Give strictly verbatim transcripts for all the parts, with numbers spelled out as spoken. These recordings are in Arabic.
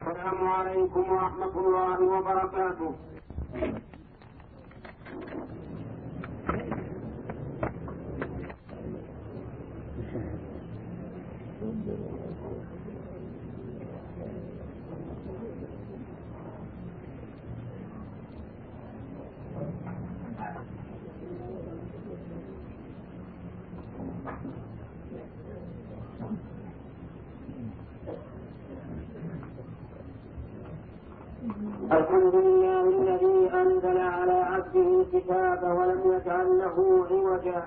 السلام عليكم ورحمة الله وبركاته. الحمد لله الذي أنزل على عبده الكتاب ولم يجعل له عوجا،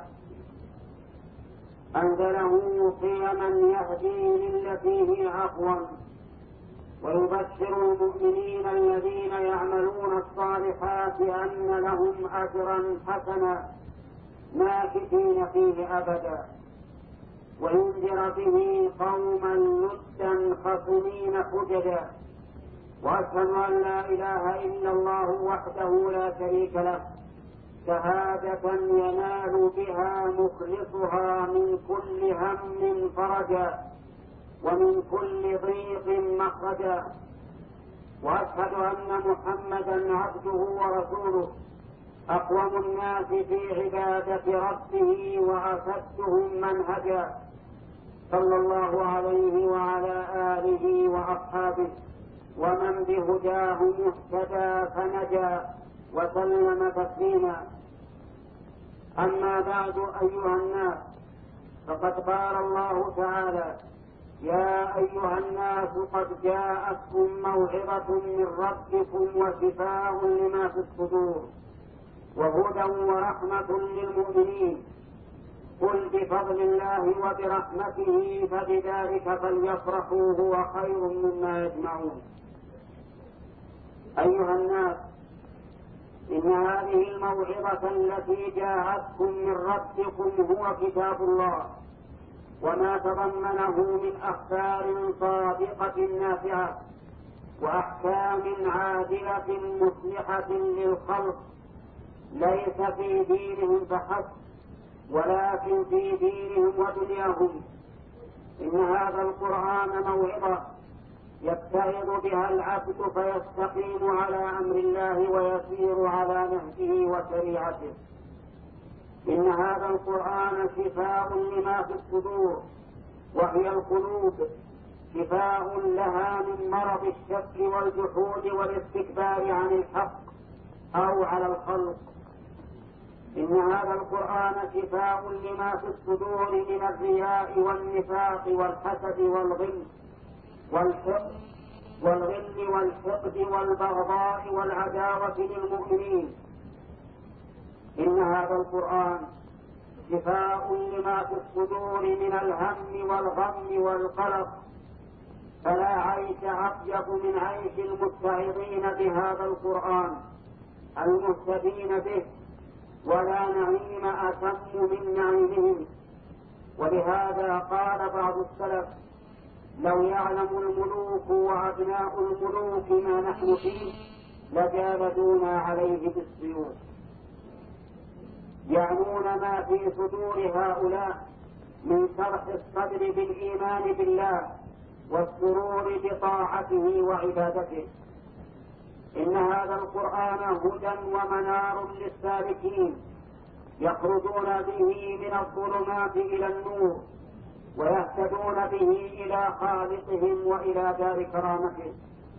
أنزله قيما يهدي للتي هي أقوم، ويبشر المؤمنين الذين يعملون الصالحات أن لهم أجرا حسنا ماكثين فيه أبدا، وينذر به قوما لدا خصمين حججا. وأشهد أن لا إله إلا الله وحده لا شريك له شهادة ينال بها مخلصها من كل هم فرجا ومن كل ضيق مخرجا. وأشهد أن محمدا عبده ورسوله أقوم الناس في عبادة ربه وأشدهم منهجا، صلى الله عليه وعلى آله وأصحابه ومن بهداه مهتدى فنجا وسلم تسليما. أما بعد أيها الناس، فقد قال الله تعالى: يا أيها الناس قد جاءتكم موعظة من ربكم وشفاء لما في الصدور وهدى ورحمة للمؤمنين. قل بفضل الله وبرحمته فبذلك فليفرحوا هو خير مما يجمعون. أيها الناس، إن هذه الموعظة التي جاءتكم من ربكم هو كتاب الله وما تضمنه من أخبار صادقة نافعة وأحكام عادلة مصلحة للخلق، ليس في دينهم فحسب ولكن في دينهم ودنياهم. إن هذا القرآن موعظة يتعظ بها العبد فيستقيم على أمر الله ويسير على نهجه وشريعته. إن هذا القرآن شفاء لما في الصدور وهي القلوب، شفاء لها من مرض الشك والجحود والاستكبار عن الحق أو على الخلق. إن هذا القرآن شفاء لما في الصدور من الرياء والنفاق والحسد والغل والحقد والغل والحقد والبغضاء والعداوة للمؤمنين. إن هذا القرآن شفاء لما في الصدور من الهم والغم والقلق، فلا عيش أطيب من عيش المتعظين بهذا القرآن المهتدين به، ولا نعيم أتم من نعيمهم. ولهذا قال بعض السلف: لو يعلم الملوك وأبناء الملوك ما نحن فيه لجالدونا عليه بالسيوف. يعنون ما في صدور هؤلاء من شرح الصدر بالإيمان بالله والسرور بطاعته وعبادته. إن هذا القرآن هدى ومنار للسالكين يخرجون به من الظلمات إلى النور ويهتدون به إلى خالقهم وإلى دار كرامته.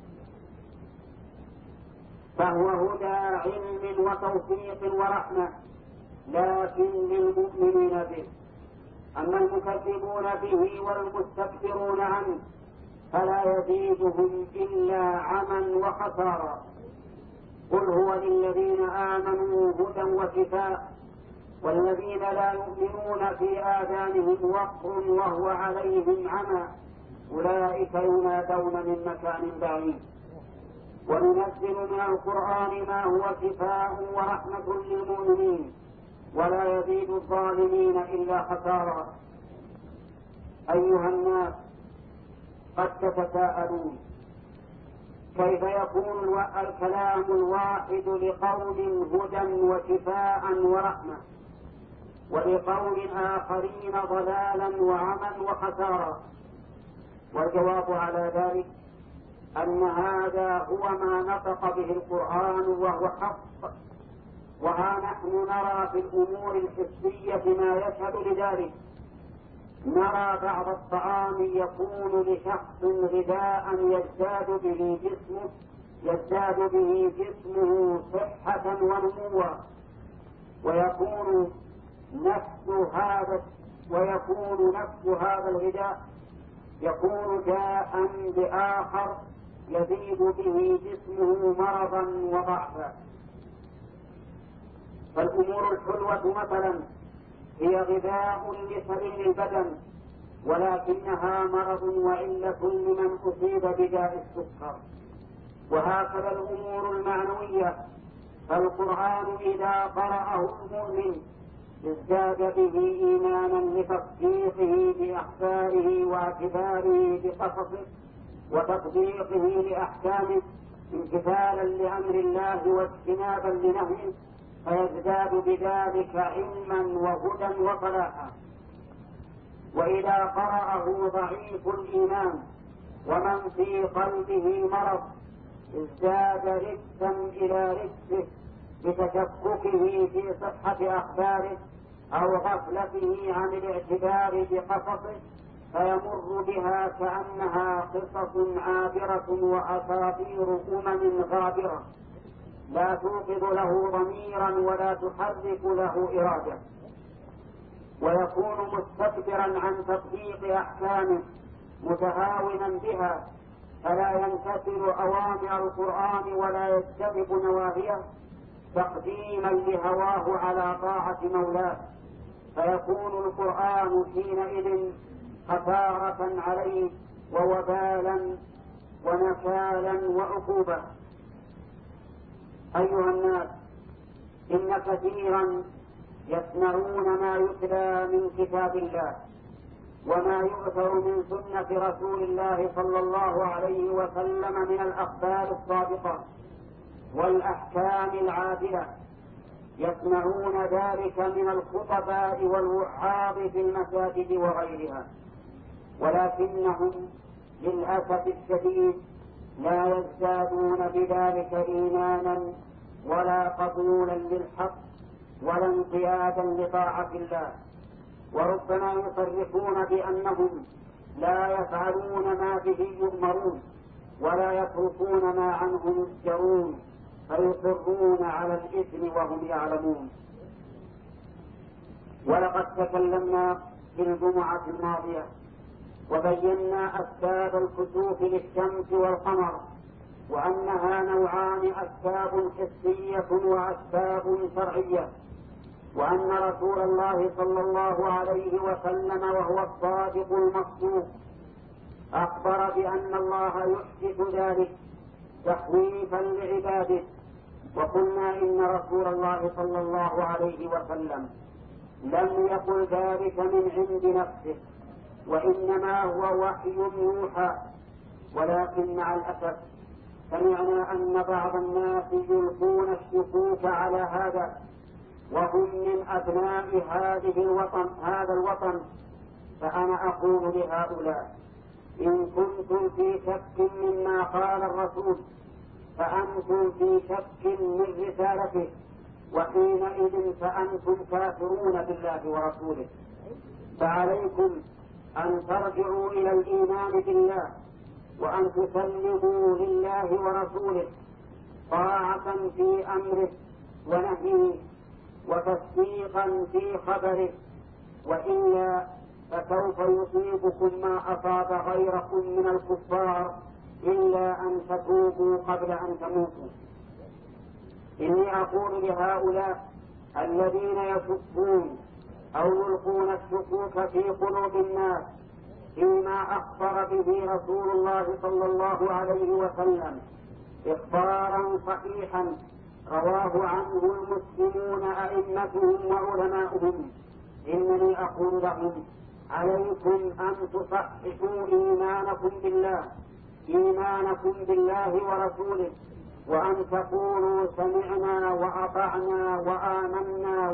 فهو هدى علم وتوفيق ورحمة، لكن للمؤمنين به. أما المكذبون به والمستكبرون عنه فلا يزيدهم إلا عمى وخسارا. قل هو للذين آمنوا هدى وشفاء، والذين لا يؤمنون في آذانهم وقر وهو عليهم عمى أولئك ينادون من مكان بعيد. وننزل من القرآن ما هو شفاء ورحمة للمؤمنين ولا يزيد الظالمين إلا خسارا. أيها الناس، قد تتساءلون: كيف يكون الكلام الواحد لقول هدى وشفاء ورحمة ولقول آخرين ضلالا وعمى وخسارا؟ والجواب على ذلك أن هذا هو ما نطق به القرآن وهو حق، وها نحن نرى في الأمور الحسية ما يشهد لذلك. نرى بعض الطعام يكون لشخص غذاء يزداد به جسمه يزداد به جسمه صحة ونموا، ويكون نفس هذا ويكون نفس هذا الغذاء يكون جاء بآخر يزيد به جسمه مرضا وضعفا. فالأمور الحلوة مثلا هي غذاء لسليم البدن، ولكنها مرض وعلة لمن أصيب بداء السكر. وهكذا الأمور المعنوية، فالقرآن إذا قرأه المؤمن ازداد به إيمانا لتصديقه بأخباره واعتباره بقصصه وتطبيقه لأحكامه امتثالا لأمر الله واجتنابا لنهيه، فيزداد بذلك علما وهدى وصلاحا. وإذا قرأه ضعيف الإيمان ومن في قلبه مرض ازداد رجسا إلى رجسه بتشككه في صحة أخباره أو غفلته عن الاعتبار بقصصه، فيمر بها كأنها قصص عابرة وأساطير أمم غابرة لا توقظ له ضميرا ولا تحرك له إرادة، ويكون مستكبرا عن تطبيق أحكامه متهاونا بها، فلا يمتثل أوامر القرآن ولا يجتنب نواهيه تقديما لهواه على طاعة مولاه، فيكون القرآن حينئذ خسارة عليه ووبالا ونكالا وعقوبة. أيها الناس، إن كثيرا يسمعون ما يتلى من كتاب الله وما يؤثر من سنة رسول الله صلى الله عليه وسلم من الأخبار الصادقة والأحكام العادلة، يسمعون ذلك من الخطباء والوعاظ في المساجد وغيرها، ولكنهم للأسف الشديد لا يزدادون بذلك إيمانا ولا قبولا للحق ولا انقيادا لطاعة الله، وربما يصرحون بأنهم لا يفعلون ما به يؤمرون ولا يتركون ما عنه يزجرون، فيصرون على الإثم وهم يعلمون. ولقد تكلمنا في الجمعة الماضية وبينا أسباب الكسوف للشمس والقمر، وأنها نوعان: أسباب حسية وأسباب شرعية، وأن رسول الله صلى الله عليه وسلم وهو الصادق المصدوق أخبر بأن الله يحدث ذلك تخويفا لعباده. وقلنا إن رسول الله صلى الله عليه وسلم لم يقل ذلك من عند نفسه، وإنما هو وحي يوحى، ولكن مع الأسف سمعنا أن بعض الناس يلقون الشكوك على هذا، وهم من أبناء هذه الوطن هذا الوطن. فأنا أقول لهؤلاء: إن كنتم في شك مما قال الرسول فأنتم في شك من رسالته، وحينئذ فأنتم كافرون بالله ورسوله. فعليكم أن ترجعوا إلى الإيمان بالله وأن تسلموا لله ورسوله طاعة في أمره ونهيه وتصديقا في خبره، وإلا فسوف يصيبكم ما أصاب غيركم من الكفار إلا أن تتوبوا قبل أن تموتوا. إني أقول لهؤلاء الذين يشكون أو يلقون الشكوك في قلوب الناس فيما أخبر به رسول الله صلى الله عليه وسلم إخبارا صحيحا رواه عنه المسلمون أئمتهم وعلماؤهم، إنني أقول لهم: عليكم أن تصححوا إيمانكم بالله إيمانكم بالله ورسوله، وأن تقولوا: سمعنا وأطعنا وآمنا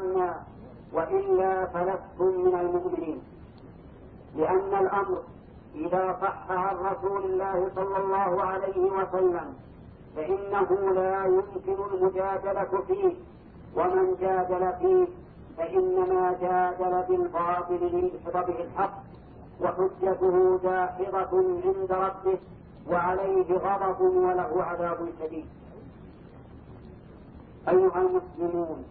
وأيقنا، وإلا فلستم من المؤمنين. لأن الأمر إذا صح عن رسول الله صلى الله عليه وسلم فإنه لا يمكن المجادلة فيه، ومن جادل فيه فإنما جادل بالباطل ليدحض به الحق، وحجته داحضة عند ربه وعليه غضب وله عذاب شديد. أيها المسلمون،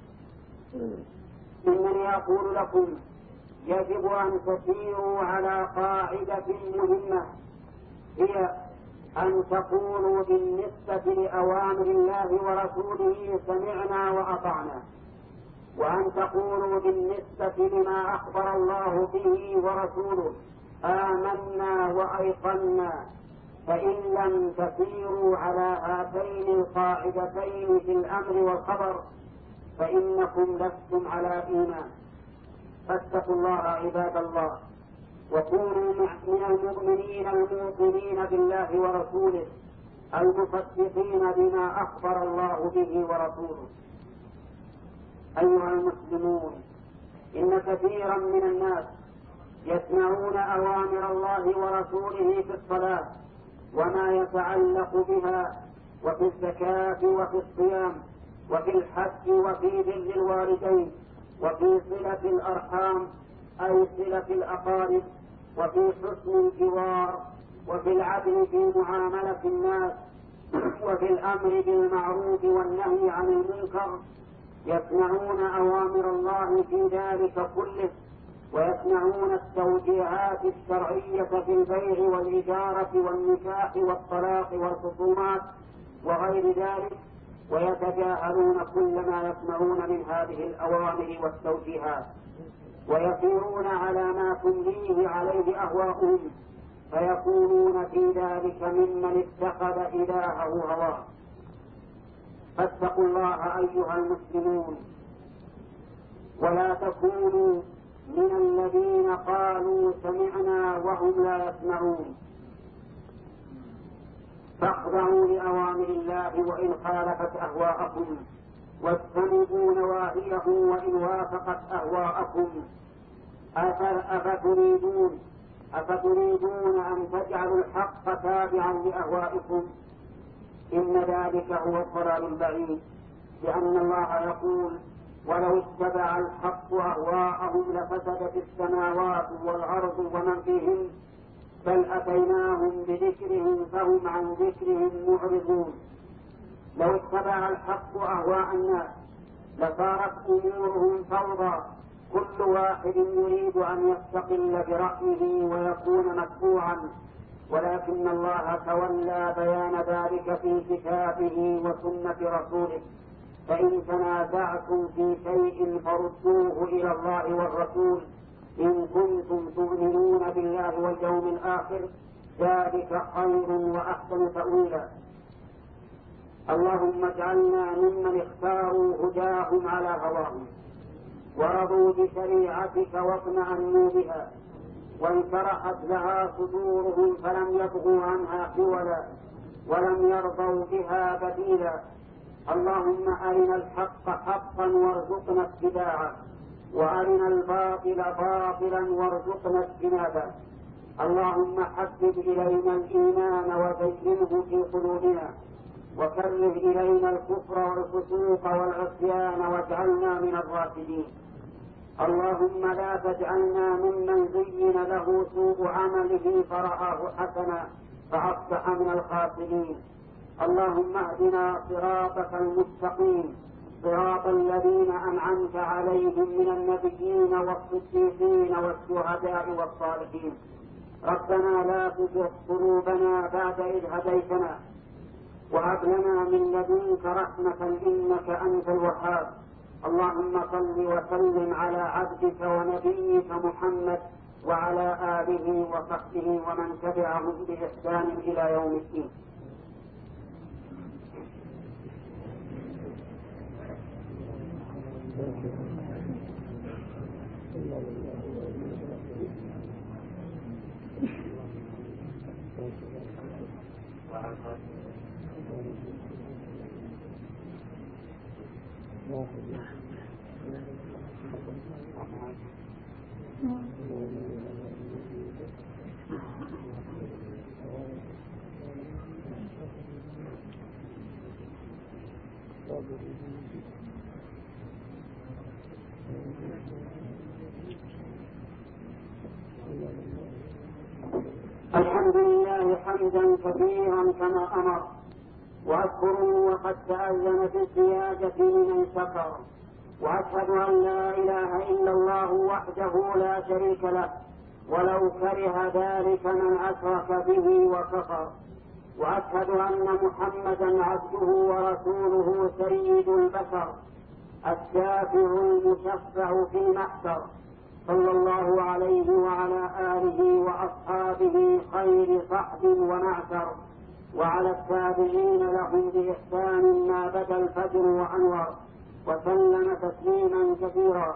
إنني أقول لكم يجب أن تسيروا على قاعدة مهمة، هي أن تقولوا بالنسبة لأوامر الله ورسوله سمعنا وأطعنا، وأن تقولوا بالنسبة لما أخبر الله به ورسوله آمنا وأيقنا. فإن لم تسيروا على هاتين القاعدتين في الأمر والخبر فإنكم لستم على إيمان. فاتقوا الله عباد الله، وكونوا من المؤمنين الموقنين بالله ورسوله المصدقين بما أخبر الله به ورسوله. أيها المسلمون، إن كثيرا من الناس يسمعون أوامر الله ورسوله في الصلاة وما يتعلق بها، وفي الزكاة وفي الصيام وفي الحج وفي بر الوالدين وفي صلة الأرحام أي صلة الأقارب، وفي حسن الجوار، وفي العدل في معاملة الناس، وفي الأمر بالمعروف والنهي عن المنكر. يسمعون أوامر الله في ذلك كله، ويسمعون التوجيهات الشرعية في البيع والإجارة والنكاح والطلاق والخصومات وغير ذلك، ويتجاهلون كل ما يسمعون من هذه الأوامر والتوجيهات، ويسيرون على ما تمليه عليه أهواؤهم، فيكونون في ذلك ممن اتخذ إلهه هواه. فاتقوا الله أيها المسلمون، ولا تكونوا من الذين قالوا سمعنا وهم لا يسمعون. فاخضعوا لأوامر الله وإن خالفت أهواءكم، واجتنبوا نواهيه وإن وافقت أهواءكم. أفتريدون أفتريدون أن تجعلوا الحق تابعا لأهوائكم؟ إن ذلك هو الضلال البعيد، لأن الله يقول: ولو اتبع الحق أهواءهم لفسدت السماوات والأرض ومن فيهن، بل أتيناهم بذكرهم فهم عن ذكرهم معرضون. لو اتبع الحق أهواء الناس لصارت أمورهم فوضى، كل واحد يريد أن يستقل برأيه ويكون متبوعا، ولكن الله تولى بيان ذلك في كتابه وسنة رسوله. فإن تنازعتم في شيء فردوه إلى الله والرسول إن كنتم تؤمنون بالله واليوم الآخر، ذلك خير وأحسن تأويلا. اللهم اجعلنا ممن اختاروا هداهم على هواهم، ورضوا بشريعتك واطمأنوا بها، وانشرحت لها صدورهم فلم يبغوا عنها حولا ولم يرضوا بها بديلا. اللهم أرنا الحق حقا وارزقنا اتباعه، وأرنا الباطل باطلا وارزقنا اجتنابه. اللهم حبب إلينا الإيمان وزينه في قلوبنا، وكره إلينا الكفر والفسوق والعصيان واجعلنا من الراشدين. اللهم لا تجعلنا ممن زين له سوء عمله فرآه حسنا فأصبح من الخاسرين. اللهم اهدنا صراطك المستقيم، صراط الذين أنعمت عليهم من النبيين والصديقين والشهداء والصالحين. ربنا لا تزغ قلوبنا بعد إذ هديتنا، وهب لنا من لدنك رحمة إنك أنت الوهاب. اللهم صل وسلم على عبدك ونبيك محمد وعلى آله وصحبه ومن تبعهم بإحسان إلى يوم الدين. الحمد لله حمدا كثيرا كما أمر، وأشكره وقد تأذن في الزيادة لمن شكر، وأشهد أن لا إله إلا الله وحده لا شريك له، ولو كره ذلك من أشرك به وكفر، وأشهد أن محمدا عبده ورسوله سيد البشر الشافع المشفع في محشر، صلى الله عليه وعلى آله وأصحابه خير صحب ومعشر، وعلى التابعين لهم بإحسان ما بدا الفجر وأنور، وسلم تسليما كثيرا.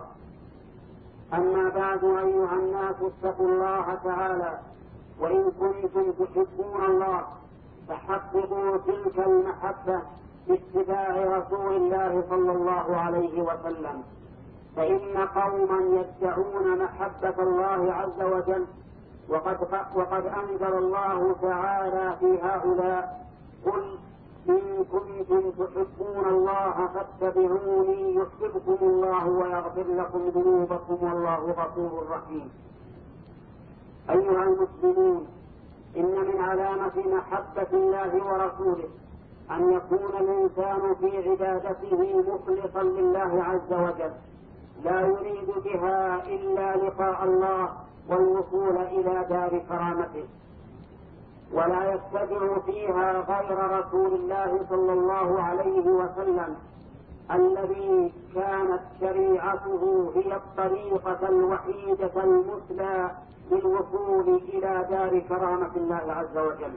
أما بعد، أيها الناس اتقوا الله تعالى، وإن كنتم تحبون الله فحققوا تلك المحبة باتباع رسول الله صلى الله عليه وسلم، فإن قوما يدعون محبة الله عز وجل وقد, وقد أنزل الله تعالى في هؤلاء: قل إن كنتم تحبون الله فاتبعوني يحببكم الله ويغفر لكم ذنوبكم والله غفور رحيم. أيها المسلمون، إن من علامة محبة الله ورسوله أن يكون الإنسان في عبادته مخلصا لله عز وجل، لا يريد بها إلا لقاء الله والوصول إلى دار كرامته، ولا يتبع فيها غير رسول الله صلى الله عليه وسلم الذي كانت شريعته هي الطريقة الوحيدة المثلى للوصول إلى دار كرامة الله عز وجل.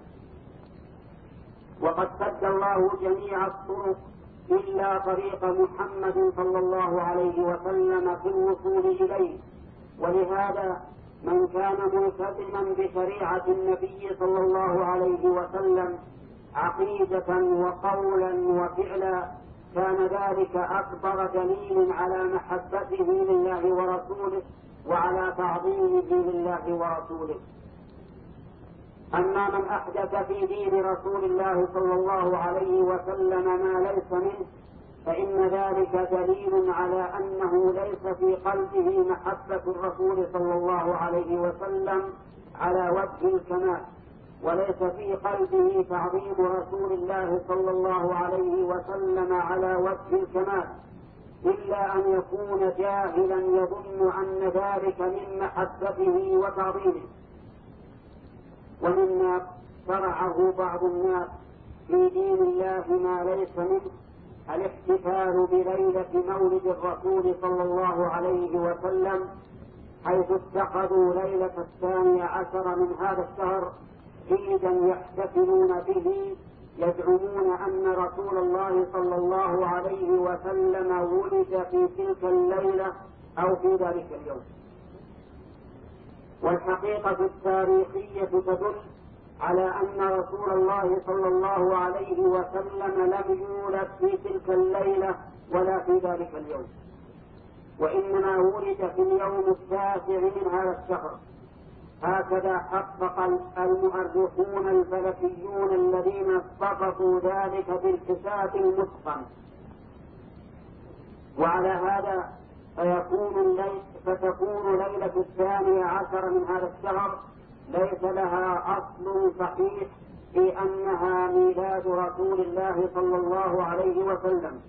وقد سد الله جميع الطرق إلا طريق محمد صلى الله عليه وسلم في الوصول إليه، ولهذا من كان ملتزما بشريعة النبي صلى الله عليه وسلم عقيدة وقولا وفعلا كان ذلك أكبر دليل على محبته لله ورسوله وعلى تعظيمه لله ورسوله. أما من أحدث في دين رسول الله صلى الله عليه وسلم ما ليس منه فإن ذلك دليل على أنه ليس في قلبه محبة الرسول صلى الله عليه وسلم على وجه الكمال، وليس في قلبه تعظيم رسول الله صلى الله عليه وسلم على وجه الكمال، إلا أن يكون جاهلا يظن أن ذلك من محبته وتعظيمه. ومما شرعه بعض الناس في دين الله ما ليس منه الاحتفال بليلة مولد الرسول صلى الله عليه وسلم، حيث اتخذوا ليلة الثانية عشر من هذا الشهر عيدا يحتفلون به، يزعمون أن رسول الله صلى الله عليه وسلم ولد في تلك الليلة أو في ذلك اليوم. والحقيقة التاريخية تدل على أن رسول الله صلى الله عليه وسلم لم يولد في تلك الليلة ولا في ذلك اليوم، وإنما ولد في اليوم التاسع من هذا الشهر. هكذا حقق المؤرخون الفلكيون الذين ضبطوا ذلك بالحساب المتقن. وعلى هذا فيكون الليل فتكون ليلة الثانية عشر من هذا الشهر ليس لها أصل صحيح في أنها ميلاد رسول الله صلى الله عليه وسلم.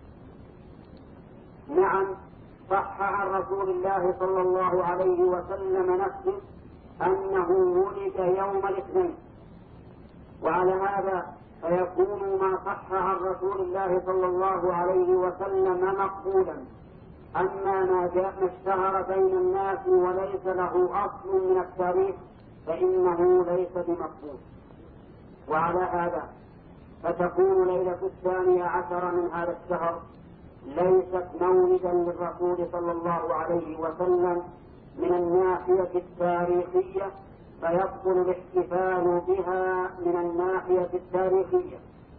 نعم، صح عن رسول الله صلى الله عليه وسلم نفسه أنه ولد يوم الاثنين، وعلى هذا فيكون ما صح عن رسول الله صلى الله عليه وسلم مقبولا. أما ما جاء اشتهر بين الناس وليس له أصل من التاريخ فإنه ليس بمقبول. وعلى هذا فتكون ليلة الثانية عشر من هذا الشهر ليست مولدا للرسول صلى الله عليه وسلم من الناحية التاريخية، فيبطل الاحتفال بها من الناحية التاريخية.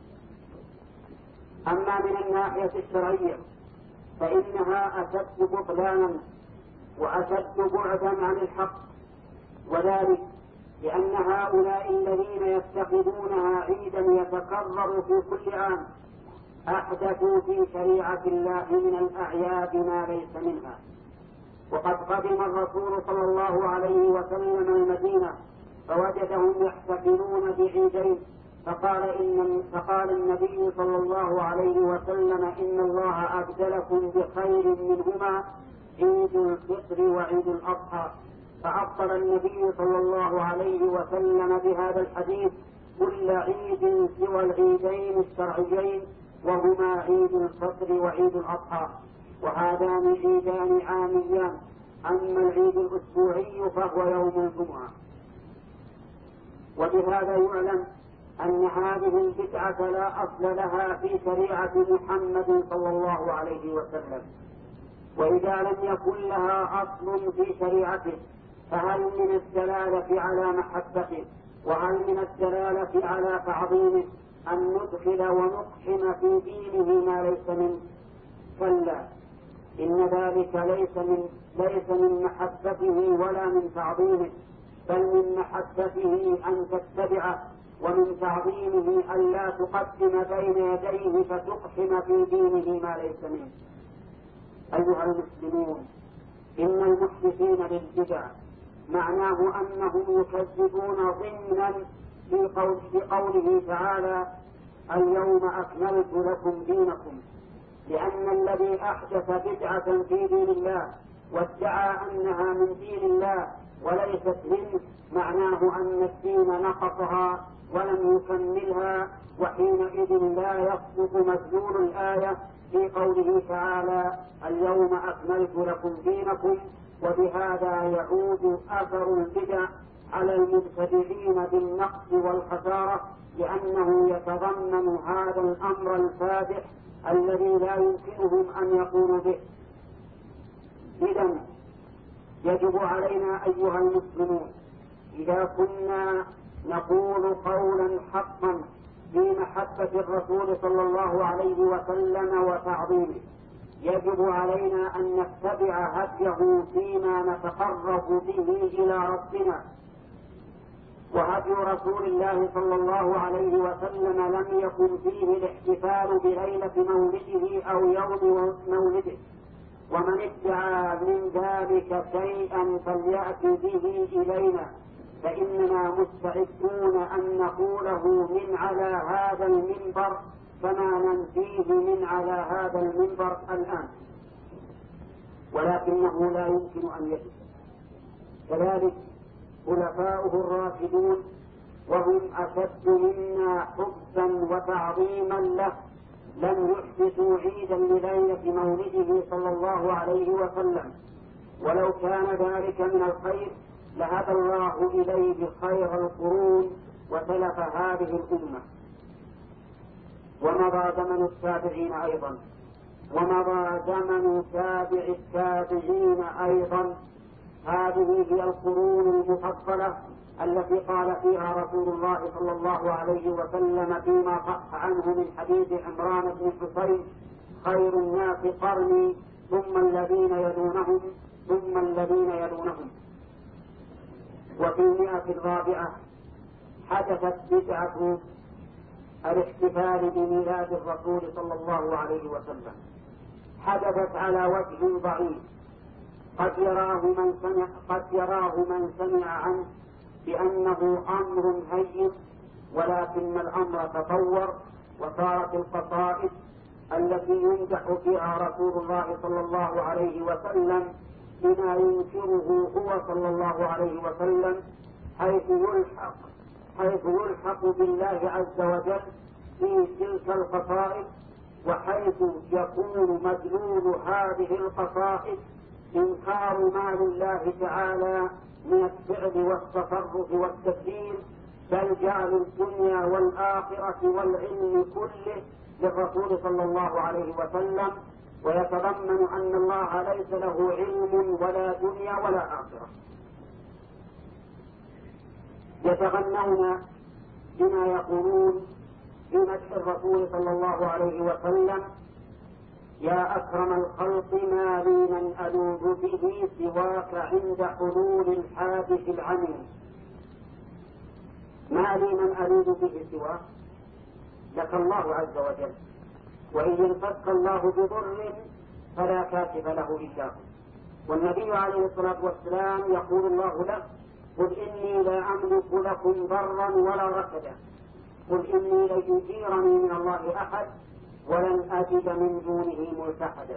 أما من الناحية الشرعية فإنها أشد بطلانا وأشد بعدا عن الحق، وذلك لأن هؤلاء الذين يتخذونها عيدا يتكرر في كل عام أحدثوا في شريعة الله من الأعياد ما ليس منها. وقد قدم الرسول صلى الله عليه وسلم المدينة فوجدهم يحتفلون بعيدين، فقال, إن فقال النبي صلى الله عليه وسلم: إن الله أبدلكم بخير منهما عيد الفطر وعيد الأضحى. فعطل النبي صلى الله عليه وسلم بهذا الحديث كل عيد سوى العيدين الشرعيين وهما عيد الفطر وعيد الأضحى، وهذان عيدان عاميان. أما العيد الأسبوعي فهو يوم الجمعة. وبهذا يعلم أن هذه البدعة لا أصل لها في شريعة محمد صلى الله عليه وسلم. وإذا لم يكن لها أصل في شريعته فهل من الدلالة على محبته وهل من الدلالة على تعظيمه أن ندخل ونقحم في دينه ما ليس منه؟ كلا، إن ذلك ليس من ليس من محبته ولا من تعظيمه، بل من محبته أن تتبعه، ومن تعظيمه أن لا تقدم بين يديه فتقحم في دينه ما ليس منه. أيها المسلمون، إن المحدثين للبدع معناه أنهم يكذبون ضمنا في, قول في قوله تعالى: اليوم أكملت لكم دينكم، لأن الذي أحدث بدعة في دين الله وادعى أنها من دين الله وليست منه معناه أن الدين نقصها ولم يكملها، وحينئذ لا يصدق مدلول الآية في قوله تعالى: اليوم أكملت لكم دينكم. وبهذا يعود أثر البدع على المبتدعين بالنقص والخسارة، لأنه يتضمن هذا الأمر الفادح الذي لا يمكنهم أن يقولوا به. إذن يجب علينا أيها المسلمون إذا كنا نقول قولا حقا في محبة الرسول صلى الله عليه وسلم وتعظيمه، يجب علينا أن نتبع هديه فيما نتقرب به إلى ربنا. وهدي رسول الله صلى الله عليه وسلم لم يكن فيه الاحتفال بليلة مولده أو يوم مولده، ومن ادعى من ذلك شيئا فليأتي به إلينا، فإننا مستعدون أن نقوله من على هذا المنبر كما ننفيه من على هذا المنبر الآن، ولكنه لا يمكن أن يجب. كذلك خلفاؤه الراشدون وهم أشد منا حبا وتعظيما له لم يحدثوا عيدا لليلة مولده صلى الله عليه وسلم، ولو كان ذلك من الخير لهدى الله إليه خير القرون وسلف هذه الأمة. ومضى زمن التابعين أيضا، ومضى زمن تابع التابعين أيضا. هذه هي القرون المفضلة التي قال فيها رسول الله صلى الله عليه وسلم فيما صح عنه من حديث عمران بن حسين: خير الناس قرني ثم الذين يلونهم ثم الذين يلونهم. وفي المئة الرابعة حدثت بدعة الاحتفال بميلاد الرسول صلى الله عليه وسلم، حدثت على وجه ضعيف قد يراه من سمع, قد يراه من سمع عنه بأنه أمر هين، ولكن الأمر تطور وصارت القصائد التي يمدح فيها رسول الله صلى الله عليه وسلم بما ينكره هو صلى الله عليه وسلم، حيث يلحق حيث يلحق بالله عز وجل في تلك القصائد، وحيث يكون مدلول هذه القصائد إنكار ما لله تعالى من الفعل والتصرف والتدبير، بل جعل الدنيا والآخرة والعلم كله للرسول صلى الله عليه وسلم، ويتضمن أن الله ليس له علم ولا دنيا ولا آخرة. يتغنون بما يقولون في مدح الرسول صلى الله عليه وسلم: يا أكرم الخلق ما لي من ألوذ به سواك عند حلول الحادث العميم. ما لي من أريد به سواه، لك الله عز وجل، وإن يمسك الله بضر فلا كاشف له إلا هو. والنبي عليه الصلاة والسلام يقول الله له: قل إني لا أملك لكم ضرا ولا رشدا، قل إني لن يجيرني من الله أحد ولن أجد من دونه ملتحدا.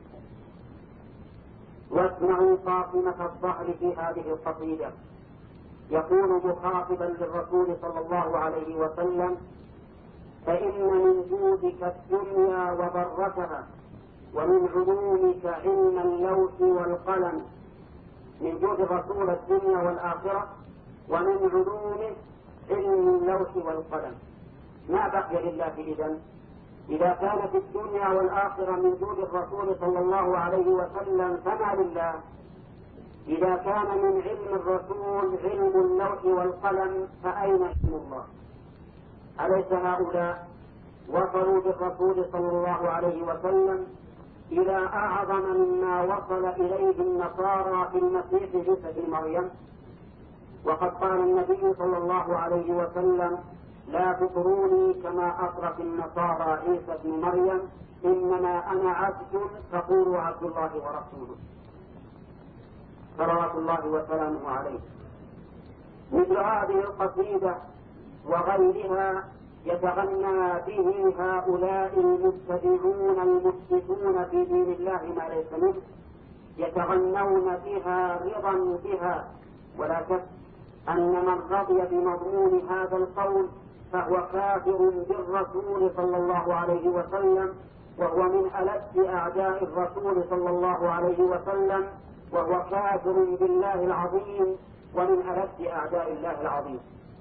واسمعوا قاطمة الظهر في هذه القصيدة، يقول مخاطبا للرسول صلى الله عليه وسلم: فإن من جودك الدنيا وضرتها، ومن علومك علم اللوح والقلم. من جود الرسول الدنيا والآخرة، ومن علومه علم اللوح والقلم. ما بقي لله إذن؟ إذا كانت الدنيا والآخرة من جود الرسول صلى الله عليه وسلم فما لله؟ إذا كان من علم الرسول علم اللوح والقلم فأين علم الله؟ أليس هؤلاء وصلوا بالرسول صلى الله عليه وسلم إلى أعظم مما وصل إليه النصارى في المسيح عيسى بن مريم؟ وقد قال النبي صلى الله عليه وسلم: لا تطروني كما أطرت النصارى عيسى بن مريم، إنما أنا عبد فقولوا عبد الله ورسوله، صلوات الله وسلامه عليه. مثل هذه القصيدة وغيرها يتغنى به هؤلاء المبتدعون المفسدون في دين الله ما ليس منه، يتغنون بها رضا بها. ولا شك أن من رضي بمضمون هذا القول فهو كافر بالرسول صلى الله عليه وسلم، وهو من ألد أعداء الرسول صلى الله عليه وسلم، وهو كافر بالله العظيم ومن ألد أعداء الله العظيم.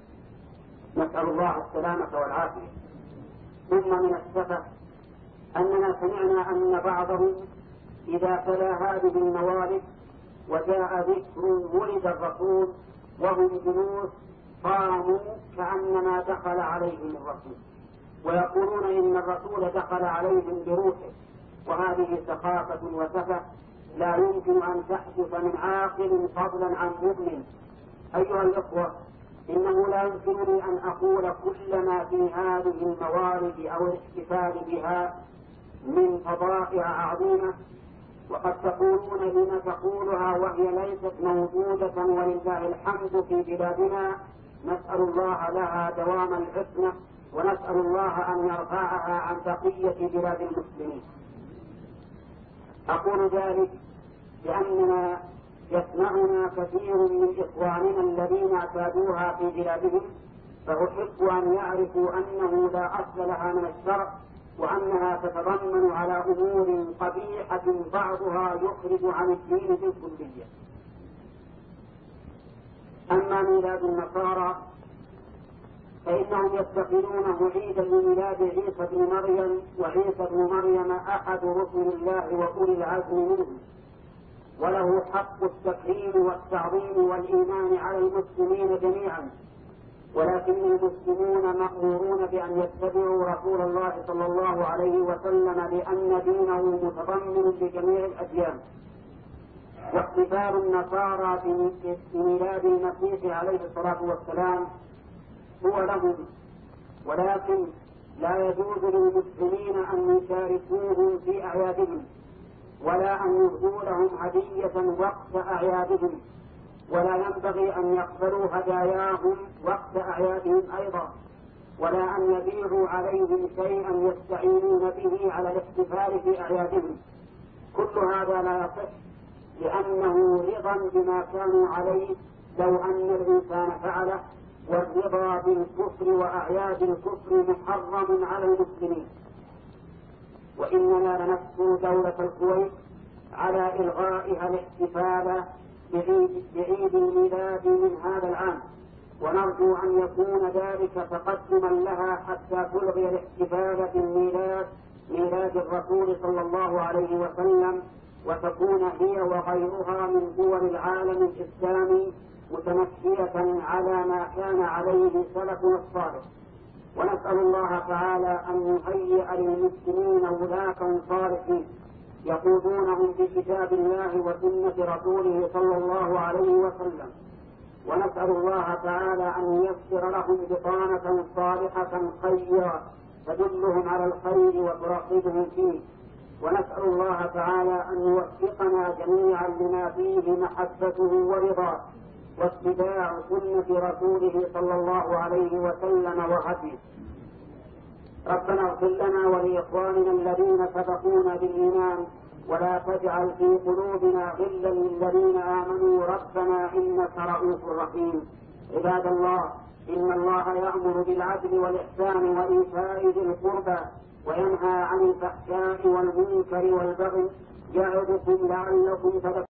نسأل الله السلامة والعافية. ثم من السفه أننا سمعنا أن بعضهم إذا تلا هذه الموالد وجاء ذكر ولد الرسول وهم جلوس قاموا كأنما دخل عليهم الرسول، ويقولون إن الرسول دخل عليهم بروحه، وهذه سخافة وسفه لا يمكن أن تحدث من عاقل فضلا عن مؤمن. أيها الأخوة، إنه لا يمكنني أن أقول كل ما في هذه الموالد أو الاحتفال بها من فضائع عظيمة، وقد تقولون لما تقولها وهي ليست موجودة ولله الحمد في بلادنا. نسأل الله لها دوام الحسنى، ونسأل الله أن يرفعها عن بقية بلاد المسلمين. أقول ذلك لأننا يسمعنا كثير من إخواننا الذين اعتادوها في بلادهم، فأحب أن يعرفوا أنه لا أصل لها من الشرع، وأنها تتضمن على أمور قبيحة بعضها يخرج عن الدين بالكلية. أما ميلاد النصارى فإنهم يتخذونه عيدا لميلاد عيسى بن مريم، وعيسى بن مريم أحد رسل الله وأولي العزم منه، وله حق التكريم والتعظيم والإيمان على المسلمين جميعا، ولكن المسلمون مأمورون بأن يتبعوا رسول الله صلى الله عليه وسلم لأن دينه متضمن لجميع الأديان. واحتفال النصارى بميلاد المسيح عليه الصلاة والسلام هو لهم، ولكن لا يجوز للمسلمين أن يشاركوهم في أعيادهم، ولا أن يهدوا لهم هدية وقت أعيادهم، ولا ينبغي أن يقبلوا هداياهم وقت أعيادهم أيضا، ولا أن يبيعوا عليهم شيئا يستعينون به على الاحتفال في أعيادهم. كل هذا لا يصح، لأنه رضا بما كانوا عليه لو أن الإنسان فعله، والرضا بالكفر وأعياد الكفر محرم على المسلمين. وإننا لنشكر دولة الكويت على إلغائها الاحتفال بعيد, بعيد الميلاد من هذا العام، ونرجو أن يكون ذلك تقدما لها حتى تلغي الاحتفال بالميلاد ميلاد الرسول صلى الله عليه وسلم، وتكون هي وغيرها من دول العالم الإسلامي متمشية على ما كان عليه سلفنا الصالح. ونسأل الله تعالى أن يهيئ للمسلمين ولاة صالحين يقودونهم بكتاب الله وسنة رسوله صلى الله عليه وسلم، ونسأل الله تعالى أن ييسر لهم بطانة صالحة خيرة تدلهم على الخير وترغبهم فيه. ونسأل الله تعالى أن يوفقنا جميعا لما فيه محبته ورضاه واتباع سنة رسوله صلى الله عليه وسلم وهديه. ربنا اغفر لنا ولإخواننا الذين سبقونا بالإيمان ولا تجعل في قلوبنا غلا للذين آمنوا ربنا إنك رؤوف رحيم. عباد الله، إن الله يأمر بالعدل والإحسان وإيتاء ذي القربى وينهى عن الفحشاء والمنكر والبغي يعظكم لعلكم تذكرون.